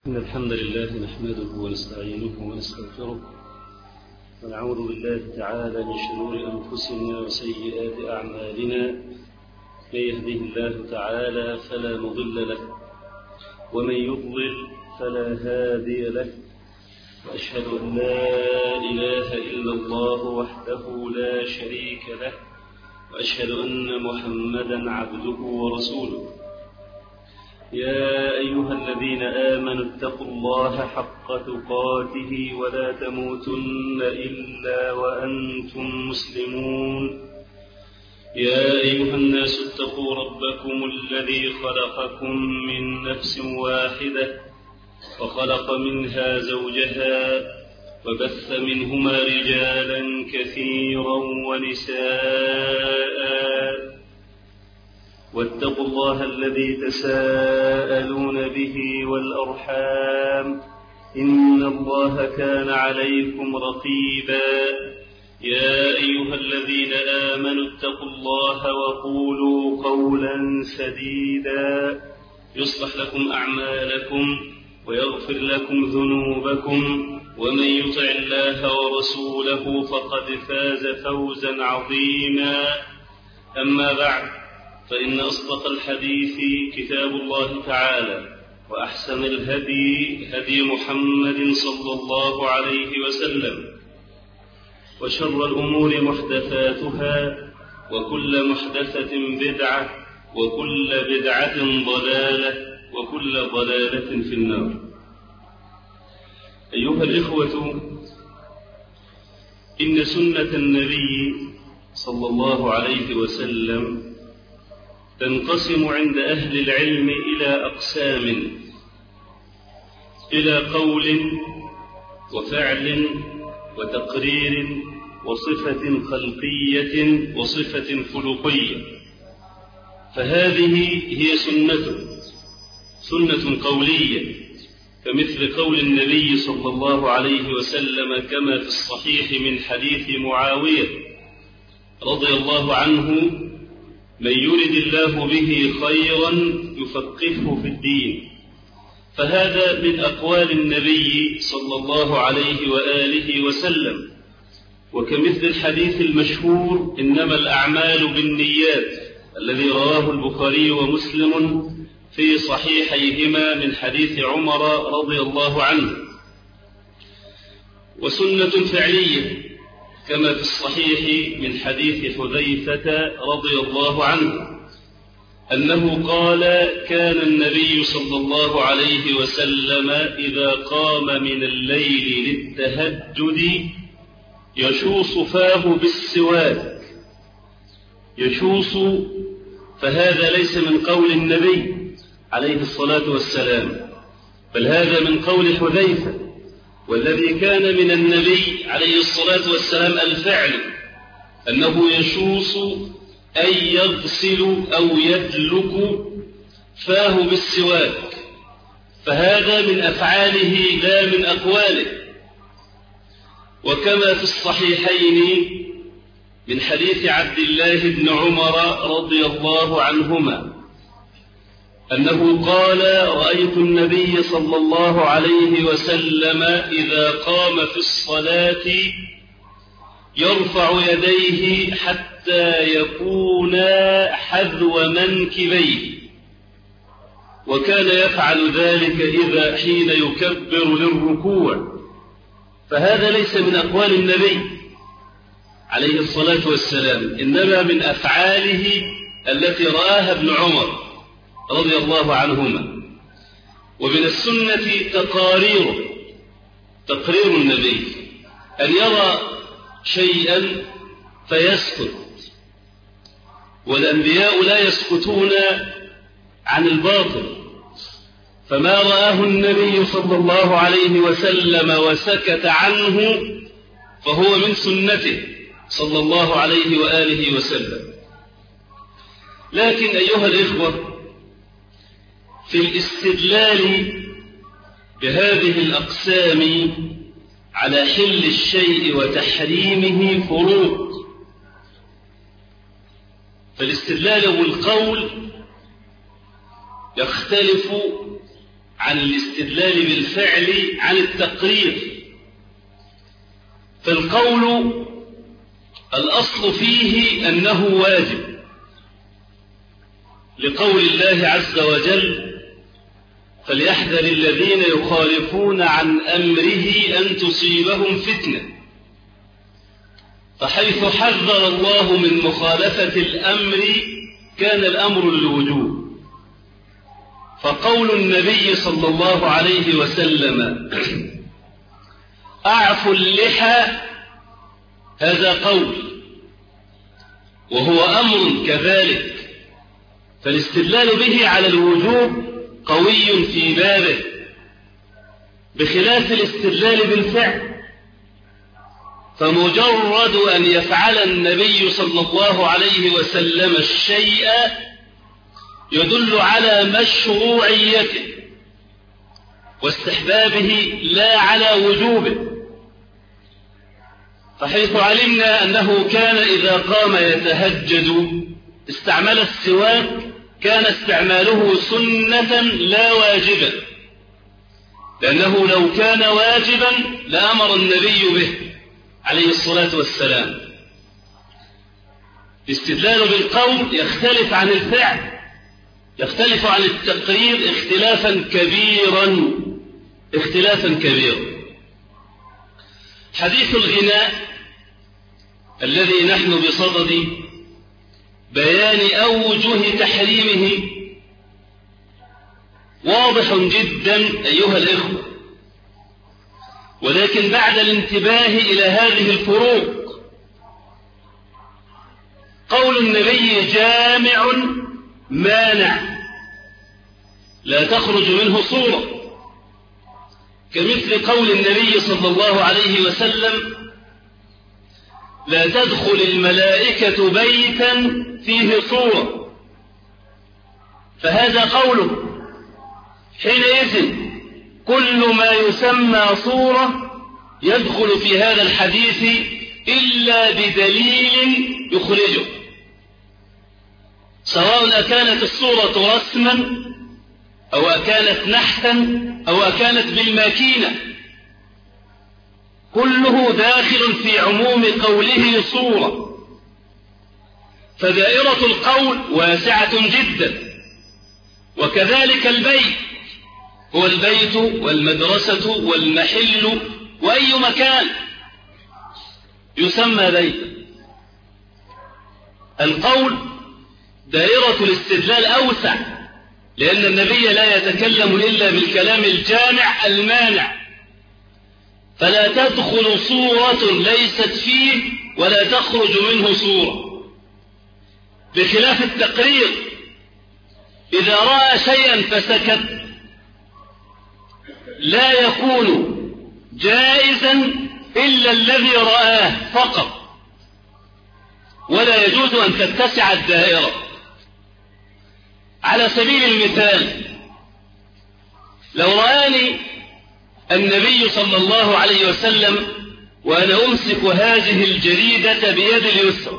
إن الحمد لله نحمده ونستعينه ونستغفره ونعوذ بالله تعالى من شرور أنفسنا وسيئات أعمالنا. من يهده الله تعالى فلا مضل له ومن يضلل فلا هادي له، وأشهد أن لا إله إلا الله وحده لا شريك له، وأشهد أن محمدا عبده ورسوله. يا أيها الذين آمنوا اتقوا الله حق تقاته ولا تموتن إلا وأنتم مسلمون. يا أيها الناس اتقوا ربكم الذي خلقكم من نفس واحدة وخلق منها زوجها وبث منهما رجالا كثيرا ونساء، واتقوا الله الذي تساءلون به والأرحام إن الله كان عليكم رقيبا. يا أيها الذين آمنوا اتقوا الله وقولوا قولا سديدا يصلح لكم أعمالكم ويغفر لكم ذنوبكم، ومن يطع الله ورسوله فقد فاز فوزا عظيما. أما بعد، فإن أصدق الحديث كتاب الله تعالى، وأحسن الهدي هدي محمد صلى الله عليه وسلم، وشر الأمور محدثاتها، وكل محدثة بدعة، وكل بدعة ضلالة، وكل ضلالة في النار. أيها الإخوة، إن سنة النبي صلى الله عليه وسلم تنقسم عند أهل العلم إلى أقسام: إلى قول وفعل وتقرير وصفة خلقية وصفة خلقية. فهذه هي سنة قولية، كمثل قول النبي صلى الله عليه وسلم كما في الصحيح من حديث معاوية رضي الله عنه: من يرد الله به خيرا يفقهه في الدين. فهذا من أقوال النبي صلى الله عليه وآله وسلم. وكمثل الحديث المشهور: إنما الأعمال بالنيات، الذي رواه البخاري ومسلم في صحيحيهما من حديث عمر رضي الله عنه. وسنة فعلية كما في الصحيح من حديث حذيفة رضي الله عنه أنه قال: كان النبي صلى الله عليه وسلم إذا قام من الليل للتهجد يشوص فاه بالسواك. يشوص، فهذا ليس من قول النبي عليه الصلاة والسلام، بل هذا من قول حذيفة. والذي كان من النبي عليه الصلاة والسلام الفعل، أنه يشوص أي يغسل أو يدلك فاه بالسواك، فهذا من أفعاله لا من أقواله. وكما في الصحيحين من حديث عبد الله بن عمر رضي الله عنهما أنه قال: رأيت النبي صلى الله عليه وسلم إذا قام في الصلاة يرفع يديه حتى يكونا حذو منكبيه، وكان يفعل ذلك حين يكبر للركوع. فهذا ليس من أقوال النبي عليه الصلاة والسلام، إنما من أفعاله التي رآها ابن عمر رضي الله عنهما. ومن السنة تقرير النبي، أن يرى شيئا فيسكت، والأنبياء لا يسكتون عن الباطل. فما رآه النبي صلى الله عليه وسلم وسكت عنه فهو من سنته صلى الله عليه وآله وسلم. لكن أيها الإخوة، في الاستدلال بهذه الأقسام على حل الشيء وتحريمه فروق. فالاستدلال بالقول يختلف عن الاستدلال بالفعل عن التقرير. فالقول الأصل فيه أنه واجب، لقول الله عز وجل: فليحذر الذين يخالفون عن أمره أن تصيبهم فتنة. فحيث حذر الله من مخالفة الأمر كان الأمر للوجوب. فقول النبي صلى الله عليه وسلم: أعفوا اللحى، هذا قول وهو أمر كذلك، فالاستدلال به على الوجوب قوي في بابه، بخلاف الاستدلال بالفعل، فمجرد أن يفعل النبي صلى الله عليه وسلم الشيء يدل على مشروعيته واستحبابه لا على وجوبه. فحيث علمنا أنه كان إذا قام يتهجد استعمل السواك، كان استعماله سنة لا واجبا، لأنه لو كان واجبا لأمر النبي به عليه الصلاة والسلام. الاستدلال بالقول يختلف عن الفعل، يختلف عن التقرير اختلافا كبيرا. حديث الغناء الذي نحن بصدد بيان أوجه تحريمه واضح جدا أيها الإخوة، ولكن بعد الانتباه إلى هذه الفروق، قول النبي جامع مانع لا تخرج منه صورة، كمثل قول النبي صلى الله عليه وسلم: لا تدخل الملائكة بيتا فيه صورة. فهذا قوله. حينئذ كل ما يسمى صورة يدخل في هذا الحديث إلا بدليل يخرجه، سواء أكانت الصورة رسما أو أكانت نحتا أو أكانت بالماكينة، كله داخل في عموم قوله صورة. فدائرة القول واسعة جدا. وكذلك البيت، هو البيت والمدرسة والمحل وأي مكان يسمى بيتا. القول دائرة الاستدلال أوسع، لأن النبي لا يتكلم إلا بالكلام الجامع المانع، فلا تدخل صورة ليست فيه ولا تخرج منه صورة، بخلاف التقرير. إذا رأى شيئا فسكت لا يكون جائزا إلا الذي رآه فقط، ولا يجوز أن تتسع الدائرة. على سبيل المثال، لو رآني النبي صلى الله عليه وسلم وأنا أمسك هذه الجريدة بيد اليسرى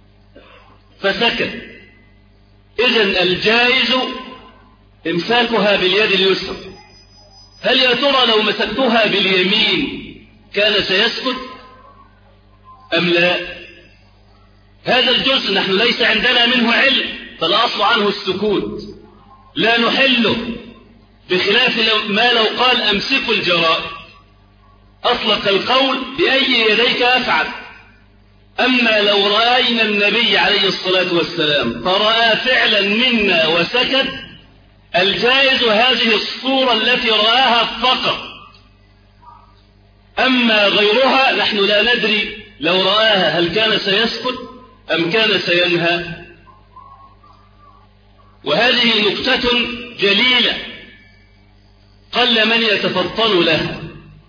فسكت، إذن الجائز إمساكها باليد اليسرى. هل يا ترى لو مسكتها باليمين كان سيسكت أم لا؟ هذا الجزء نحن ليس عندنا منه علم، فالأصل عنه السكوت، لا نحله، بخلاف ما لو قال أمسكوا الجرائد، أطلق القول بأي يديك أفعل. أما لو رأينا النبي عليه الصلاة والسلام فرأى فعلا منا وسكت، الجائز هذه الصورة التي رآها فقط. أما غيرها نحن لا ندري لو رآها هل كان سيسكت أم كان سينهى. وهذه نكتة جليلة قل من يتفطن لها.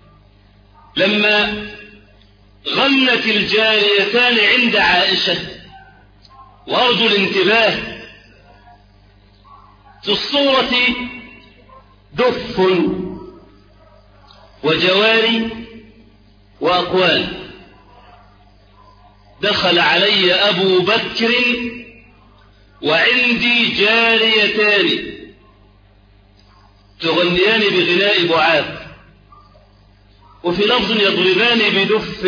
لما غنت الجاريتان عند عائشة، وأرجو الانتباه، في الصورة دف وجواري وأقوال. دخل علي أبو بكر وعندي جاريتان، تغنيان بغناء بعاث، وفي لفظ يضربان بدف.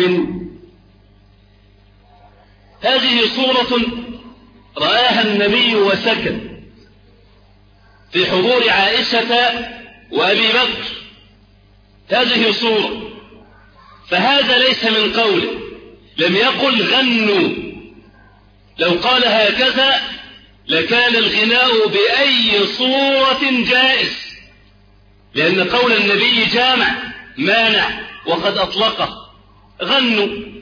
هذه صورة رآها النبي وسكت في حضور عائشة وأبي بكر. هذه صورة، فهذا ليس من قوله، لم يقل غنوا. لو قال هكذا لكان الغناء بأي صورة جائز، لأن قول النبي جامع مانع وقد أطلقه غنوا.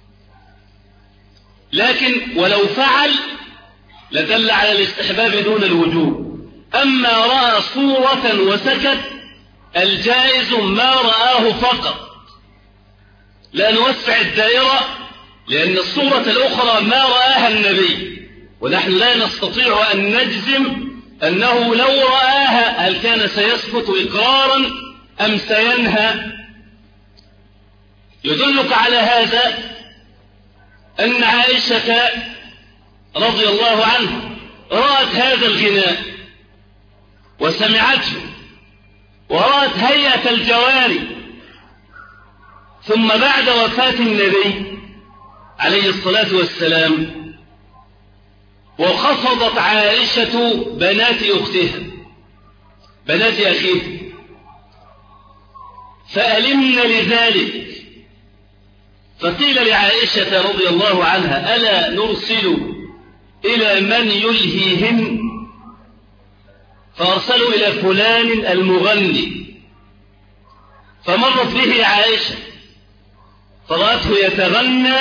لكن ولو فعل لدل على الاستحباب دون الوجوب. أما رأى صورة وسكت الجائز ما رآه فقط. لا نوسع الدائرة، لأن الصورة الأخرى ما رآها النبي، ونحن لا نستطيع أن نجزم أنه لو رآها هل كان سيسكت إقرارا أم سينهى. يدلك على هذا أن عائشة رضي الله عنها رأت هذا الغناء وسمعته، ورأت هيئة الجواري. ثم بعد وفاة النبي عليه الصلاة والسلام وخفضت عائشة بنات أختها بنات أخيها، فألمن لذلك، فقيل لعائشة رضي الله عنها: ألا نرسل إلى من يلهيهن؟ فأرسلوا إلى فلان المغني، فمرت به عائشة فرأته يتغنى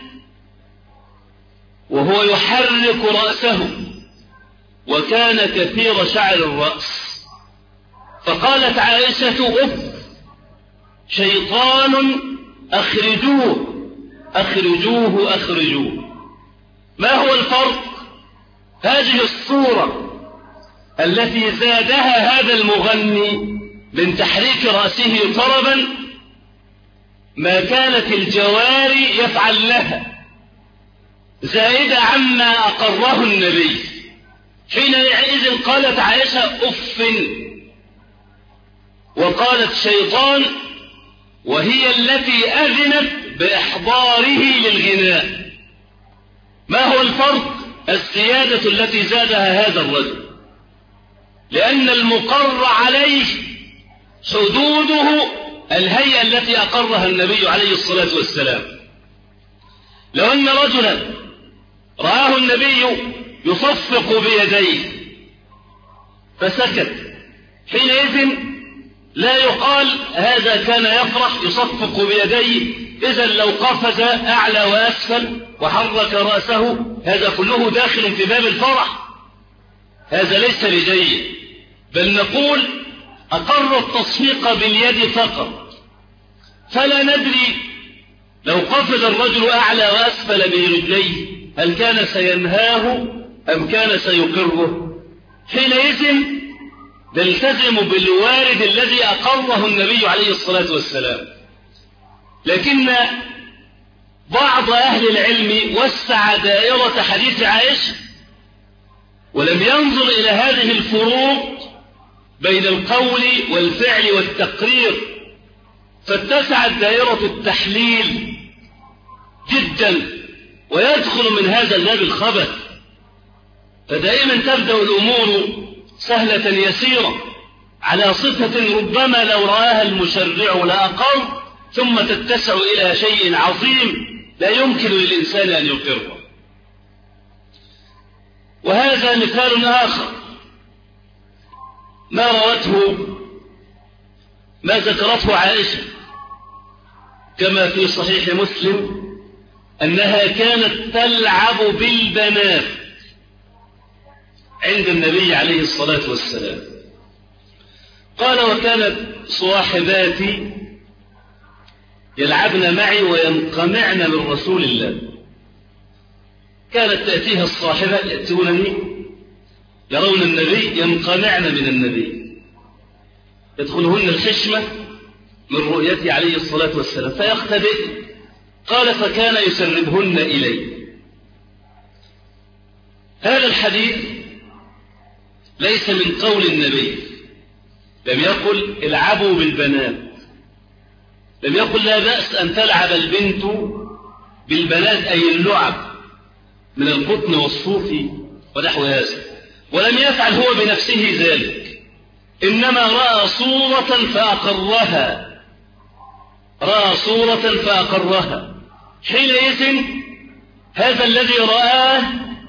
وهو يحرك رأسه، وكان كثير شعر الرأس. فقالت عائشة: أف، شيطان، أخرجوه أخرجوه أخرجوه. ما هو الفرق؟ هذه الصورة التي زادها هذا المغني من تحريك رأسه طربا ما كانت الجواري يفعل لها، زائدة عما أقره النبي. حينئذ قالت عائشة: أف، وقالت شيطان، وهي التي أذنت بإحضاره للغناء. ما هو الفرق؟ الزيادة التي زادها هذا الرجل، لأن المقر عليه حدوده الهيئة التي أقرها النبي عليه الصلاة والسلام. لو أن رجلا رآه النبي يصفق بيديه فسكت، حينئذ لا يقال هذا كان يفرح يصفق بيديه، إذا لو قفز أعلى وأسفل وحرك رأسه هذا كله داخل في باب الفرح. هذا ليس بجيد، بل نقول أقر التصفيق باليد فقط، فلا ندري لو قفز الرجل أعلى وأسفل برجليه هل كان سينهاه أم كان سيقره. حينئذ نلتزم بالوارد الذي أقره النبي عليه الصلاة والسلام. لكن بعض أهل العلم وسع دائرة حديث عائشة ولم ينظر إلى هذه الفروق بين القول والفعل والتقرير، فاتسعت دائرة التحليل جدا، ويدخل من هذا الباب الخبث. فدائما تبدأ الأمور سهلة يسيرة على صفة ربما لو رآها المشرع لأقر، ثم تتسع إلى شيء عظيم لا يمكن للإنسان أن يقره. وهذا مثال آخر ما ذكرته عائشة كما في صحيح مسلم أنها كانت تلعب بالبنات عند النبي عليه الصلاة والسلام. قال: وكانت صاحباتي يلعبن معي وينقمعن من رسول الله. كانت تأتيها الصاحبة يأتونني يرون النبي ينقمعن من النبي، يدخلهن الحشمة من رؤيته عليه الصلاة والسلام فيختبئن. قال: فكان يسربهن إلي. هذا الحديث ليس من قول النبي، لم يقل العبوا بالبنات، لم يقل لا بأس أن تلعب البنت بالبنات أي اللعب من القطن والصوف ونحو هذا، ولم يفعل هو بنفسه ذلك، إنما رأى صورة فأقرها، رأى صورة فأقرها. حينئذ هذا الذي رآه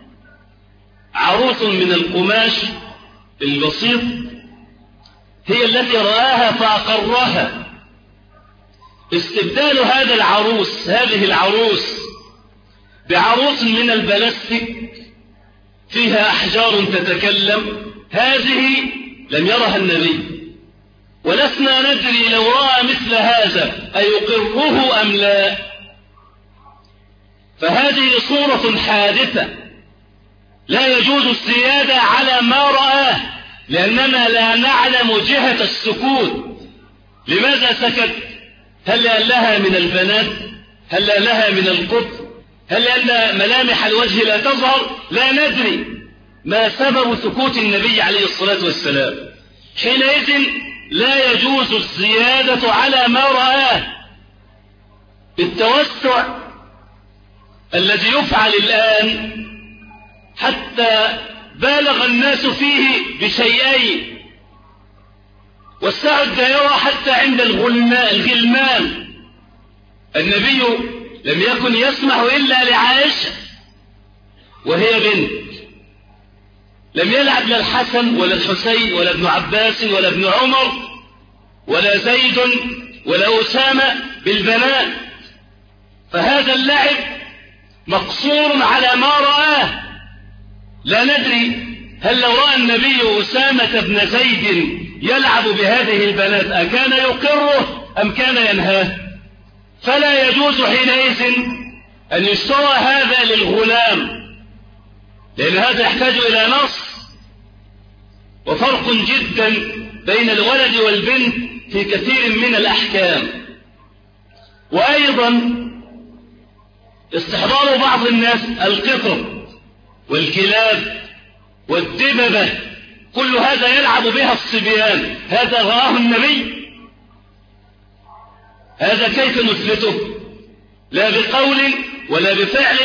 عروس من القماش البسيط هي التي رآها فأقرها. استبدال هذا العروس، هذه العروس، بعروس من البلاستيك فيها أحجار تتكلم، هذه لم يرها النبي، ولسنا ندري لو رأى مثل هذا أيقره أم لا. فهذه صورة حادثة لا يجوز الزيادة على ما رآه، لأننا لا نعلم جهة السكوت. لماذا سكت؟ هل لها من البنات؟ هل لها من القطن؟ هل لأن ملامح الوجه لا تظهر؟ لا ندري ما سبب سكوت النبي عليه الصلاة والسلام. حينئذ لا يجوز الزيادة على ما رآه. التوسع الذي يفعل الآن حتى بالغ الناس فيه بشيئين، وسعوا الدائرة حتى عند الغلمان. النبي لم يكن يسمح إلا لعائشة وهي بنت، لم يلعب لا الحسن ولا الحسين ولا ابن عباس ولا ابن عمر ولا زيد ولا أسامة بالبنات. فهذا اللعب مقصور على ما رآه. لا ندري هل لو رأى النبي أسامة بن زيد يلعب بهذه البنات أكان يقره أم كان ينهاه؟ فلا يجوز حينئذ أن يشترى هذا للغلام، لأن هذا يحتاج إلى نص، وفرق جدا بين الولد والبنت في كثير من الأحكام. وأيضا استحضار بعض الناس القطط والكلاب والدببة، كل هذا يلعب بها الصبيان، هذا رآه النبي؟ هذا كيف نثبته؟ لا بقول ولا بفعل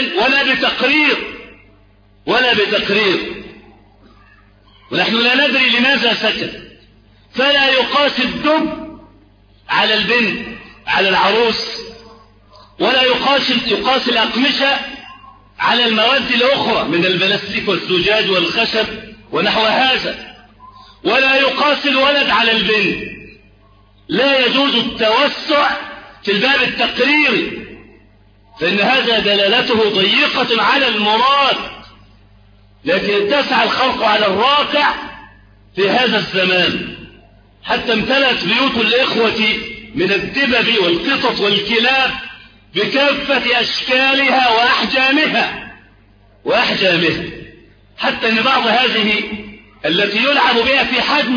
ولا بتقرير. ونحن لا ندري لماذا سكت. فلا يقاس الدب على البنت، على العروس، ولا يقاس الأقمشة على المواد الأخرى من البلاستيك والزجاج والخشب ونحو هذا، ولا يقاس الولد على البنت. لا يجوز التوسع في الباب التقريري، فإن هذا دلالته ضيقة على المراد، لكن اتسع الخلق على الراقع في هذا الزمان، حتى امتلأت بيوت الإخوة من الدبب والقطط والكلاب بكافة أشكالها وأحجامها، حتى أن بعض هذه التي يلعب بها في حجم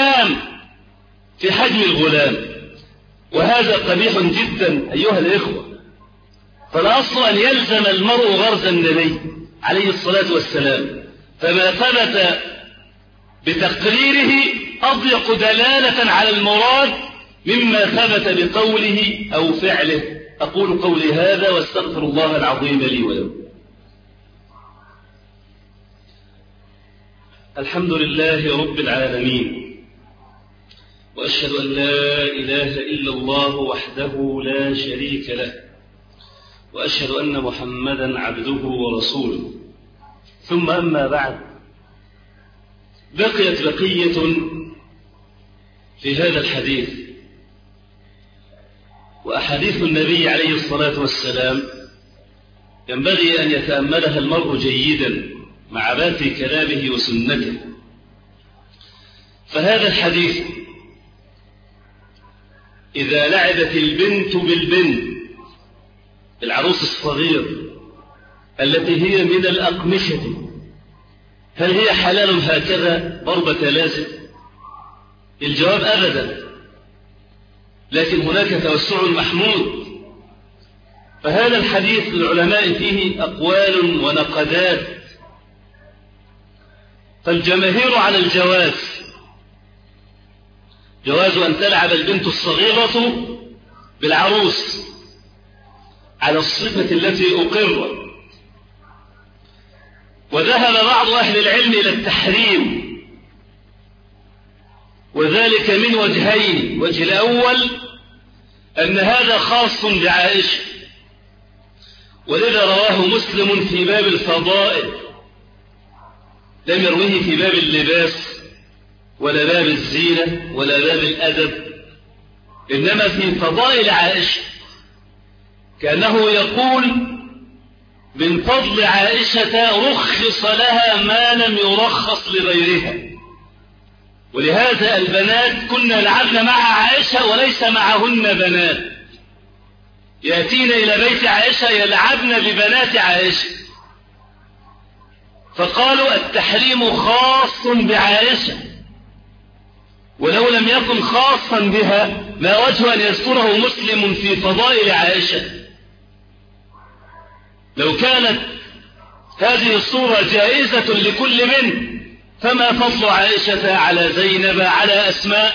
الغلام، وهذا قبيح جدا أيها الإخوة. فالأصل أن يلزم المرء غرز النبي عليه الصلاة والسلام، فما ثبت بتقريره أضيق دلالة على المراد مما ثبت بقوله أو فعله. أقول قولي هذا واستغفر الله العظيم لي ولكم. الحمد لله رب العالمين، وأشهد أن لا إله إلا الله وحده لا شريك له، وأشهد أن محمدا عبده ورسوله. ثم أما بعد، بقيت بقية في هذا الحديث، وأحاديث النبي عليه الصلاة والسلام ينبغي أن يتأملها المرء جيدا مع بات كلامه وسنته. فهذا الحديث إذا لعبت البنت بالبنت، العروس الصغير التي هي من الأقمشة، هل هي حلال هكذا ضربة لازم؟ الجواب أبدا، لكن هناك توسع محمود. فهذا الحديث للعلماء فيه أقوال ونقدات، فالجماهير على الجواز، جواز أن تلعب البنت الصغيرة بالعروس على الصفة التي أقرت. وذهب بعض أهل العلم إلى التحريم، وذلك من وجهين. الوجه الأول أن هذا خاص بعائشة، ولذا رواه مسلم في باب الفضائل، لم يروه في باب اللباس ولا باب الزينة ولا باب الأدب، إنما في فضائل عائشة، كأنه يقول من فضل عائشة رخص لها ما لم يرخص لغيرها. ولهذا البنات كنا يلعبن مع عائشة وليس معهن بنات، يأتين إلى بيت عائشة يلعبن ببنات عائشة، فقالوا التحريم خاص بعائشة، ولو لم يكن خاصا بها ما وجه أن يذكره مسلم في فضائل عائشة. لو كانت هذه الصورة جائزة لكل بنت فما فضل عائشة على زينب على أسماء.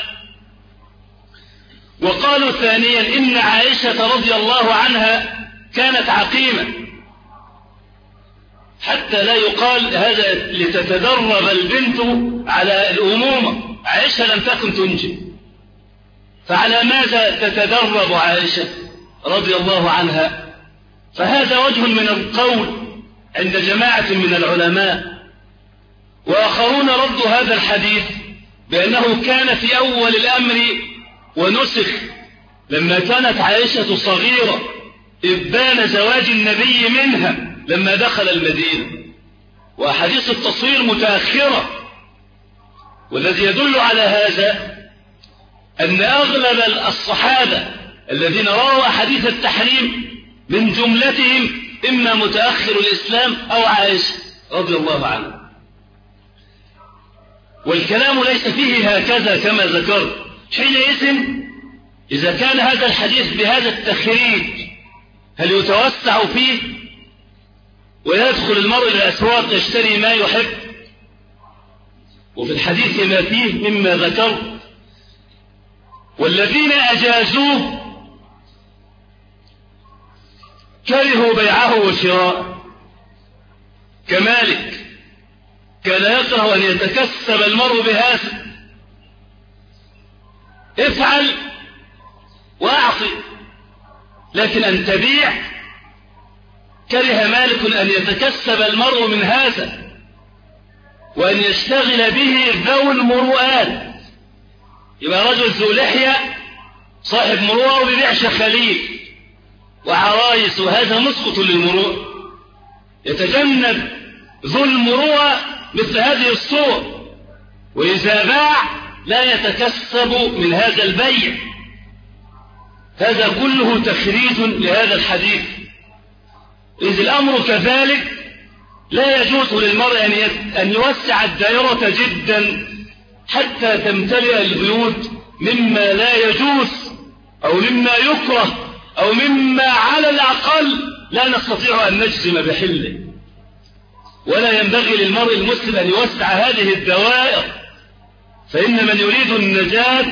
وقالوا ثانيا إن عائشة رضي الله عنها كانت عقيمة، حتى لا يقال هذا لتتدرب البنت على الأمومة. عائشة لم تكن تنجب، فعلى ماذا تتدرب عائشة رضي الله عنها؟ فهذا وجه من القول عند جماعة من العلماء. وآخرون ردوا هذا الحديث بأنه كان في أول الأمر ونسخ لما كانت عائشة صغيرة، إذ بان زواج النبي منها لما دخل المدينة، وأحاديث التصوير متأخرة. والذي يدل على هذا أن أغلب الصحابة الذين رووا أحاديث التحريم من جملتهم إما متأخر الإسلام أو عائشة رضي الله عنها. والكلام ليس فيه هكذا كما ذكرت. حينئذ إذا كان هذا الحديث بهذا التخريج هل يتوسع فيه ويدخل المرء إلى الأسواق يشتري ما يحب؟ وفي الحديث ما فيه مما ذكرت. والذين أجازوه كرهوا بيعه وشراءه، كمالك كان يكره أن يتكسب المرء بهذا، افعل وأعطي، لكن أن تبيع كره مالك أن يتكسب المرء من هذا وأن يشتغل به ذو المروءات. يبقى رجل ذو لحية صاحب مروءة وبيبيع شخاليل وعرايس، وهذا مسقط للمروءة. يتجنب ذو المروءة مثل هذه الصور، وإذا باع لا يتكسب من هذا البيع. هذا كله تخريج لهذا الحديث. إذ الأمر كذلك لا يجوز للمرء أن يوسع الدائرة جدا حتى تمتلئ البيوت مما لا يجوز أو مما يكره أو مما على الأقل لا نستطيع أن نجزم بحله. ولا ينبغي للمرء المسلم أن يوسع هذه الدوائر، فإن من يريد النجاة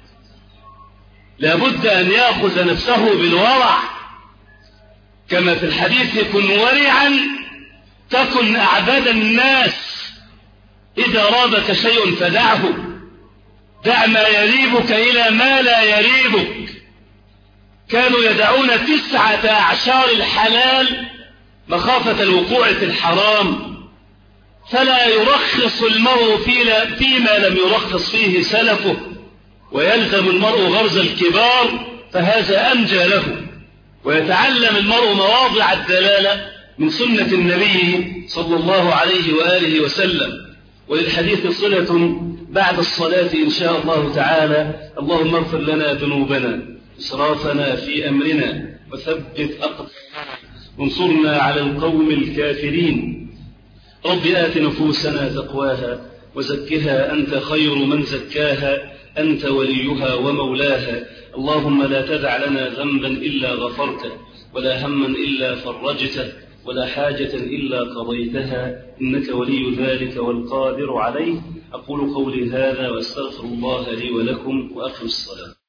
لابد أن يأخذ نفسه بالورع، كما في الحديث كن ورعا تكن أعبد الناس، إذا رابك شيء فدعه، دع ما يريبك إلى ما لا يريبك. كانوا يدعون 9 أعشار الحلال مخافة الوقوع في الحرام، فلا يرخص المرء فيما لم يرخص فيه سلفه، ويلزم المرء غرز الكبار، فهذا أنجى له. ويتعلم المرء مواضع الدلالة من سنة النبي صلى الله عليه وآله وسلم. وللحديث صلة بعد الصلاة إن شاء الله تعالى. اللهم اغفر لنا ذنوبنا إسرافنا في أمرنا وثبت أقدامنا وانصرنا على القوم الكافرين. رب آت نفوسنا تقواها وزكها أنت خير من زكاها، أنت وليها ومولاها. اللهم لا تدع لنا ذنبا إلا غفرته، ولا هما إلا فرجته، ولا حاجة إلا قضيتها، إنك ولي ذلك والقادر عليه. أقول قولي هذا وأستغفر الله لي ولكم وأقم الصلاة.